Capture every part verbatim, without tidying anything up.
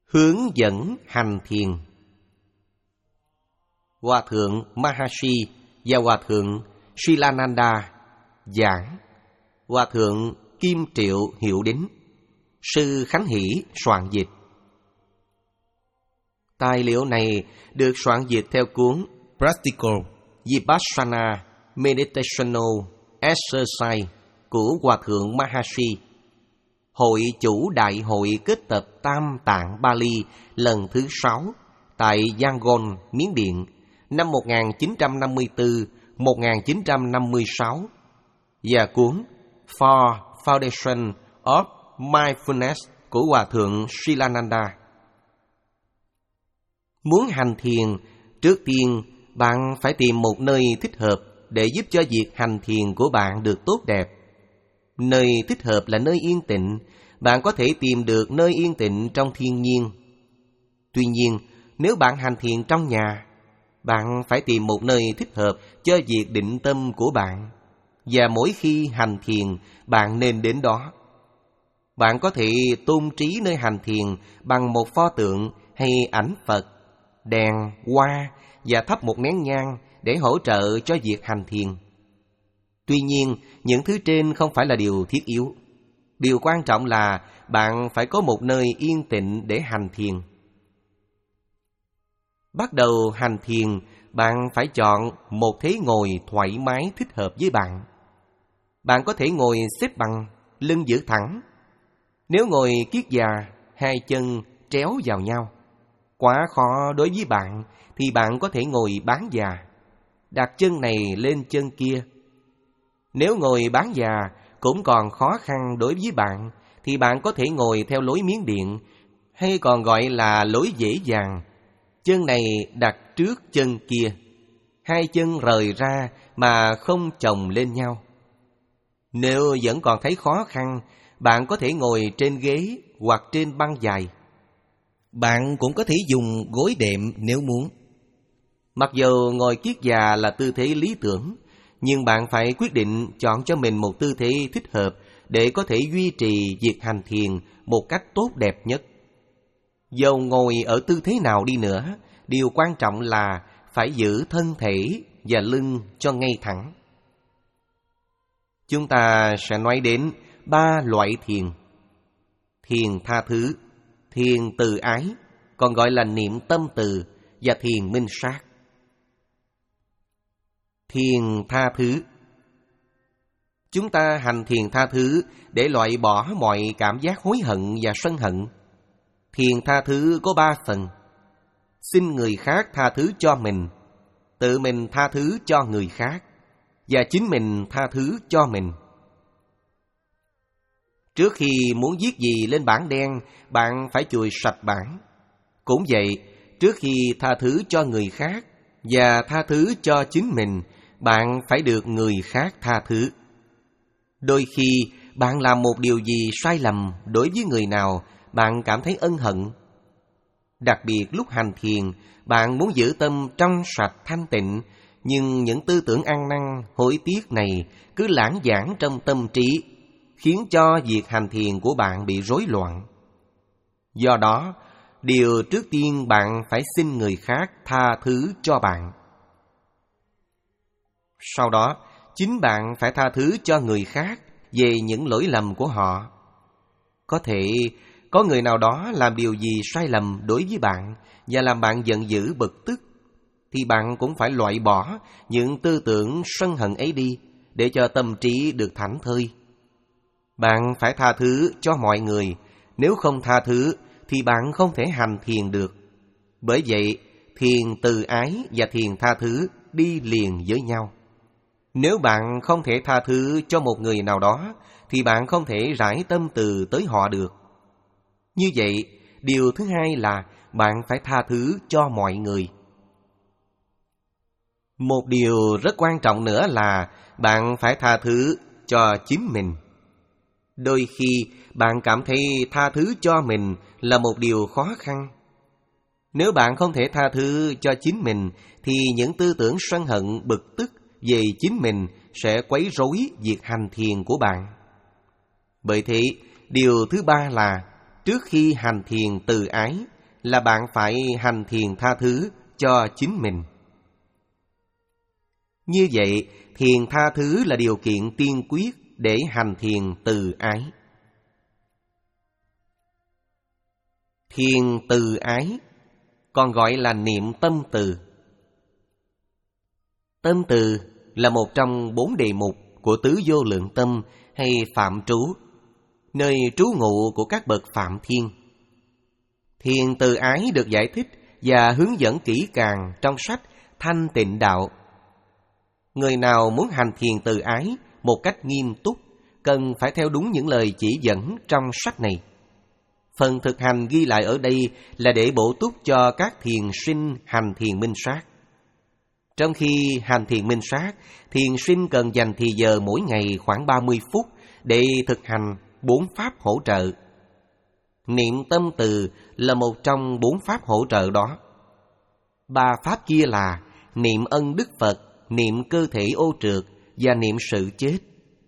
Hướng dẫn hành thiền. Hòa thượng Maharishi và Hòa thượng Silananda giảng, Hòa thượng Kim Triệu hiệu đính, sư Khánh Hỷ soạn dịch. Tài liệu này được soạn dịch theo cuốn Practical Vipassana Meditational Exercise của Hòa thượng Maharishi, Hội chủ Đại hội kết tập Tam Tạng Bali lần thứ sáu tại Yangon, Miến Điện, năm một nghìn chín trăm năm mươi tư đến một nghìn chín trăm năm mươi sáu, và cuốn For Foundation of Mindfulness của Hòa thượng Silananda. Muốn hành thiền, trước tiên bạn phải tìm một nơi thích hợp để giúp cho việc hành thiền của bạn được tốt đẹp. Nơi thích hợp là nơi yên tĩnh. Bạn có thể tìm được nơi yên tĩnh trong thiên nhiên. Tuy nhiên, nếu bạn hành thiền trong nhà, bạn phải tìm một nơi thích hợp cho việc định tâm của bạn. Và mỗi khi hành thiền, bạn nên đến đó. Bạn có thể tôn trí nơi hành thiền bằng một pho tượng hay ảnh Phật, đèn, hoa và thắp một nén nhang để hỗ trợ cho việc hành thiền. Tuy nhiên, những thứ trên không phải là điều thiết yếu. Điều quan trọng là bạn phải có một nơi yên tĩnh để hành thiền. Bắt đầu hành thiền, bạn phải chọn một thế ngồi thoải mái thích hợp với bạn. Bạn có thể ngồi xếp bằng, lưng giữ thẳng. Nếu ngồi kiết già, hai chân tréo vào nhau, quá khó đối với bạn, thì bạn có thể ngồi bán già, đặt chân này lên chân kia. Nếu ngồi bán già cũng còn khó khăn đối với bạn, thì bạn có thể ngồi theo lối Miến Điện, hay còn gọi là lối dễ dàng. Chân này đặt trước chân kia, hai chân rời ra mà không chồng lên nhau. Nếu vẫn còn thấy khó khăn, bạn có thể ngồi trên ghế hoặc trên băng dài. Bạn cũng có thể dùng gối đệm nếu muốn. Mặc dù ngồi kiết già là tư thế lý tưởng, nhưng bạn phải quyết định chọn cho mình một tư thế thích hợp để có thể duy trì việc hành thiền một cách tốt đẹp nhất. Dầu ngồi ở tư thế nào đi nữa, điều quan trọng là phải giữ thân thể và lưng cho ngay thẳng. Chúng ta sẽ nói đến ba loại thiền. Thiền tha thứ, thiền từ ái, còn gọi là niệm tâm từ, và thiền minh sát. Thiền tha thứ. Chúng ta hành thiền tha thứ để loại bỏ mọi cảm giác hối hận và sân hận. Thiền tha thứ có ba phần: xin người khác tha thứ cho mình, tự mình tha thứ cho người khác, và chính mình tha thứ cho mình. Trước khi muốn viết gì lên bảng đen, bạn phải chùi sạch bảng. Cũng vậy, trước khi tha thứ cho người khác và tha thứ cho chính mình, bạn phải được người khác tha thứ. Đôi khi bạn làm một điều gì sai lầm đối với người nào, bạn cảm thấy ân hận. Đặc biệt lúc hành thiền, bạn muốn giữ tâm trong sạch thanh tịnh, nhưng những tư tưởng ăn năn, hối tiếc này cứ lãng vảng trong tâm trí, khiến cho việc hành thiền của bạn bị rối loạn. Do đó, điều trước tiên bạn phải xin người khác tha thứ cho bạn. Sau đó, chính bạn phải tha thứ cho người khác về những lỗi lầm của họ. Có thể có người nào đó làm điều gì sai lầm đối với bạn và làm bạn giận dữ bực tức, thì bạn cũng phải loại bỏ những tư tưởng sân hận ấy đi để cho tâm trí được thảnh thơi. Bạn phải tha thứ cho mọi người. Nếu không tha thứ thì bạn không thể hành thiền được. Bởi vậy, thiền từ ái và thiền tha thứ đi liền với nhau. Nếu bạn không thể tha thứ cho một người nào đó, thì bạn không thể rải tâm từ tới họ được. Như vậy, điều thứ hai là bạn phải tha thứ cho mọi người. Một điều rất quan trọng nữa là bạn phải tha thứ cho chính mình. Đôi khi bạn cảm thấy tha thứ cho mình là một điều khó khăn. Nếu bạn không thể tha thứ cho chính mình, thì những tư tưởng sân hận bực tức về chính mình sẽ quấy rối việc hành thiền của bạn. Bởi thế, điều thứ ba là trước khi hành thiền từ ái, là bạn phải hành thiền tha thứ cho chính mình. Như vậy, thiền tha thứ là điều kiện tiên quyết để hành thiền từ ái. Thiền từ ái còn gọi là niệm tâm từ. Tâm từ là một trong bốn đề mục của tứ vô lượng tâm hay phạm trú, nơi trú ngụ của các bậc phạm thiên. Thiền từ ái được giải thích và hướng dẫn kỹ càng trong sách Thanh Tịnh Đạo. Người nào muốn hành thiền từ ái một cách nghiêm túc, cần phải theo đúng những lời chỉ dẫn trong sách này. Phần thực hành ghi lại ở đây là để bổ túc cho các thiền sinh hành thiền minh sát. Trong khi hành thiền minh sát, thiền sinh cần dành thì giờ mỗi ngày khoảng ba mươi phút để thực hành bốn pháp hỗ trợ. Niệm tâm từ là một trong bốn pháp hỗ trợ đó. Ba pháp kia là niệm ân đức Phật, niệm cơ thể ô trượt và niệm sự chết.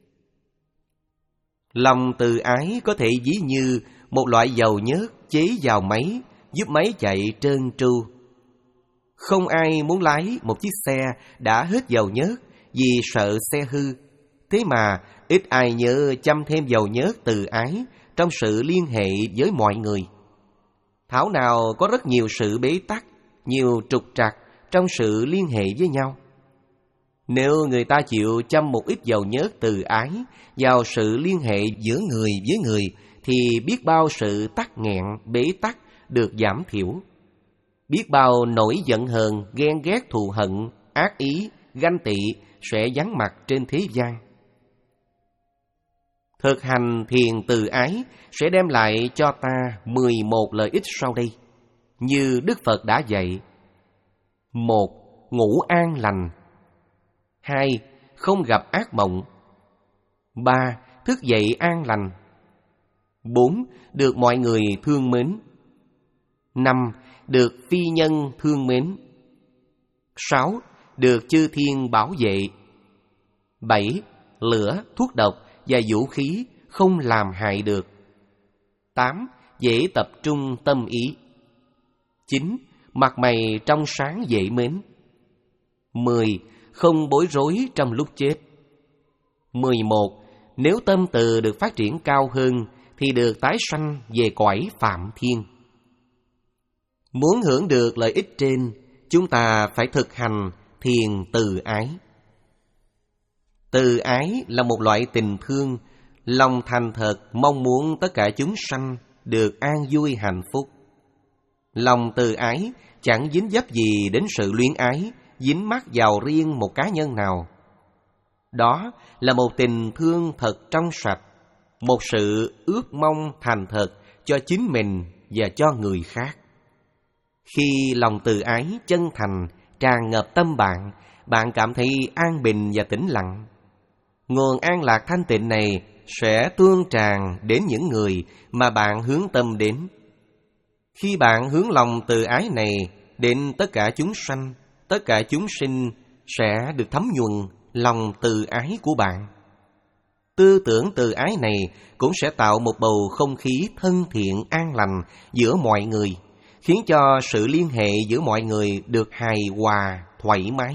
Lòng từ ái có thể ví như một loại dầu nhớt chế vào máy, giúp máy chạy trơn tru. Không ai muốn lái một chiếc xe đã hết dầu nhớt vì sợ xe hư. Thế mà ít ai nhớ chăm thêm dầu nhớt từ ái trong sự liên hệ với mọi người. Thảo nào có rất nhiều sự bế tắc, nhiều trục trặc trong sự liên hệ với nhau. Nếu người ta chịu chăm một ít dầu nhớt từ ái vào sự liên hệ giữa người với người, thì biết bao sự tắc nghẹn, bế tắc được giảm thiểu. Biết bao nỗi giận hờn, ghen ghét, thù hận, ác ý, ganh tị sẽ vắng mặt trên thế gian. Thực hành thiền từ ái sẽ đem lại cho ta mười một lợi ích sau đây, như Đức Phật đã dạy. Một, ngủ an lành. Hai, không gặp ác mộng. Ba, thức dậy an lành. Bốn, được mọi người thương mến. Năm, được phi nhân thương mến. Sáu, được chư thiên bảo vệ. Bảy, lửa, thuốc độc và vũ khí không làm hại được. Tám, dễ tập trung tâm ý. Chín, mặt mày trong sáng dễ mến. Mười, không bối rối trong lúc chết. Mười một, nếu tâm từ được phát triển cao hơn thì được tái sanh về cõi phạm thiên. Muốn hưởng được lợi ích trên, chúng ta phải thực hành thiền từ ái. Từ ái là một loại tình thương, lòng thành thật mong muốn tất cả chúng sanh được an vui hạnh phúc. Lòng từ ái chẳng dính dấp gì đến sự luyến ái, dính mắc vào riêng một cá nhân nào. Đó là một tình thương thật trong sạch, một sự ước mong thành thật cho chính mình và cho người khác. Khi lòng từ ái chân thành tràn ngập tâm bạn, bạn cảm thấy an bình và tĩnh lặng. Nguồn an lạc thanh tịnh này sẽ tuôn tràn đến những người mà bạn hướng tâm đến. Khi bạn hướng lòng từ ái này đến tất cả chúng sanh, tất cả chúng sinh sẽ được thấm nhuần lòng từ ái của bạn. Tư tưởng từ ái này cũng sẽ tạo một bầu không khí thân thiện an lành giữa mọi người, khiến cho sự liên hệ giữa mọi người được hài hòa, thoải mái.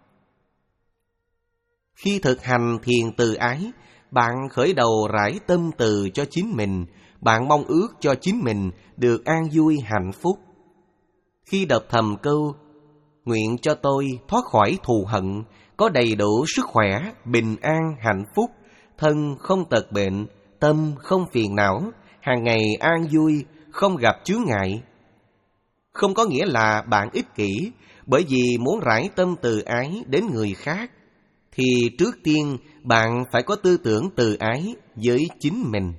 Khi thực hành thiền từ ái, bạn khởi đầu rải tâm từ cho chính mình, bạn mong ước cho chính mình được an vui hạnh phúc. Khi đọc thầm câu nguyện cho tôi thoát khỏi thù hận, có đầy đủ sức khỏe, bình an, hạnh phúc, thân không tật bệnh, tâm không phiền não, hàng ngày an vui, không gặp chướng ngại. Không có nghĩa là bạn ích kỷ, bởi vì muốn rải tâm từ ái đến người khác, thì trước tiên bạn phải có tư tưởng từ ái với chính mình.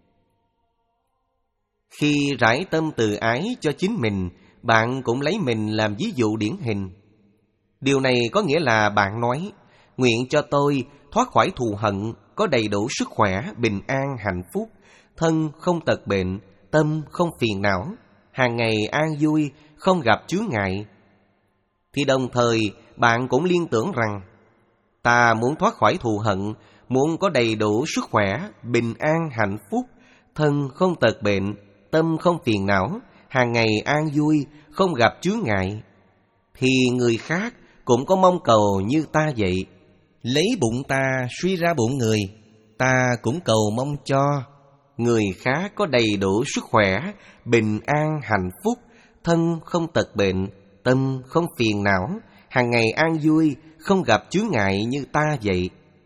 Khi rải tâm từ ái cho chính mình, bạn cũng lấy mình làm ví dụ điển hình. Điều này có nghĩa là bạn nói, nguyện cho tôi thoát khỏi thù hận, có đầy đủ sức khỏe, bình an, hạnh phúc, thân không tật bệnh, tâm không phiền não, hàng ngày an vui, không gặp chướng ngại. Thì đồng thời bạn cũng liên tưởng rằng, ta muốn thoát khỏi thù hận, muốn có đầy đủ sức khỏe, bình an, hạnh phúc, thân không tật bệnh, tâm không phiền não, hàng ngày an vui, không gặp chướng ngại, thì người khác cũng có mong cầu như ta vậy. Lấy bụng ta suy ra bụng người, ta cũng cầu mong cho người khác có đầy đủ sức khỏe, bình an, hạnh phúc, thân không tật bệnh, tâm không phiền não, hàng ngày an vui, không gặp chướng ngại như ta vậy.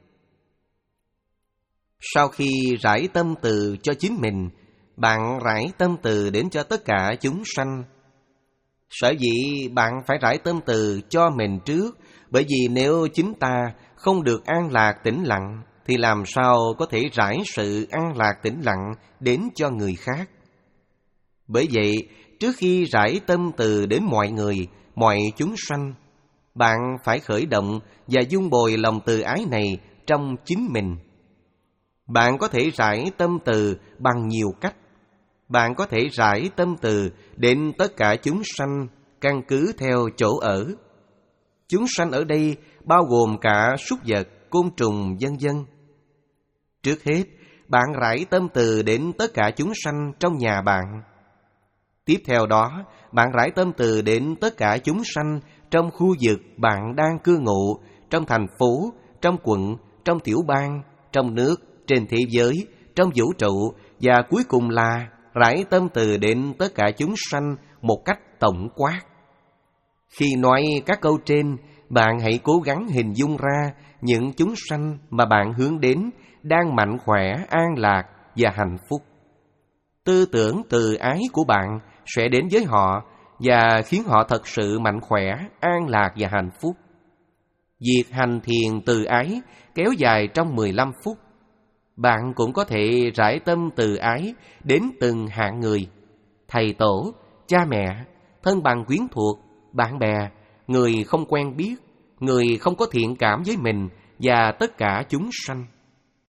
Sau khi rải tâm từ cho chính mình, bạn rải tâm từ đến cho tất cả chúng sanh. Sở dĩ bạn phải rải tâm từ cho mình trước, bởi vì nếu chính ta không được an lạc tĩnh lặng, thì làm sao có thể rải sự an lạc tĩnh lặng đến cho người khác. Bởi vậy, trước khi rải tâm từ đến mọi người, mọi chúng sanh, bạn phải khởi động và dung bồi lòng từ ái này trong chính mình. Bạn có thể rải tâm từ bằng nhiều cách. Bạn có thể rải tâm từ đến tất cả chúng sanh căn cứ theo chỗ ở. Chúng sanh ở đây bao gồm cả súc vật, côn trùng, vân vân. Trước hết, bạn rải tâm từ đến tất cả chúng sanh trong nhà bạn. Tiếp theo đó, bạn rải tâm từ đến tất cả chúng sanh trong khu vực bạn đang cư ngụ, trong thành phố, trong quận, trong tiểu bang, trong nước, trên thế giới, trong vũ trụ, và cuối cùng là rải tâm từ đến tất cả chúng sanh một cách tổng quát. Khi nói các câu trên, bạn hãy cố gắng hình dung ra những chúng sanh mà bạn hướng đến đang mạnh khỏe, an lạc và hạnh phúc. Tư tưởng từ ái của bạn sẽ đến với họ và khiến họ thật sự mạnh khỏe, an lạc và hạnh phúc. Việc hành thiền từ ái kéo dài trong mười lăm phút. Bạn cũng có thể rải tâm từ ái đến từng hạng người: thầy tổ, cha mẹ, thân bằng quyến thuộc, bạn bè, người không quen biết, người không có thiện cảm với mình và tất cả chúng sanh.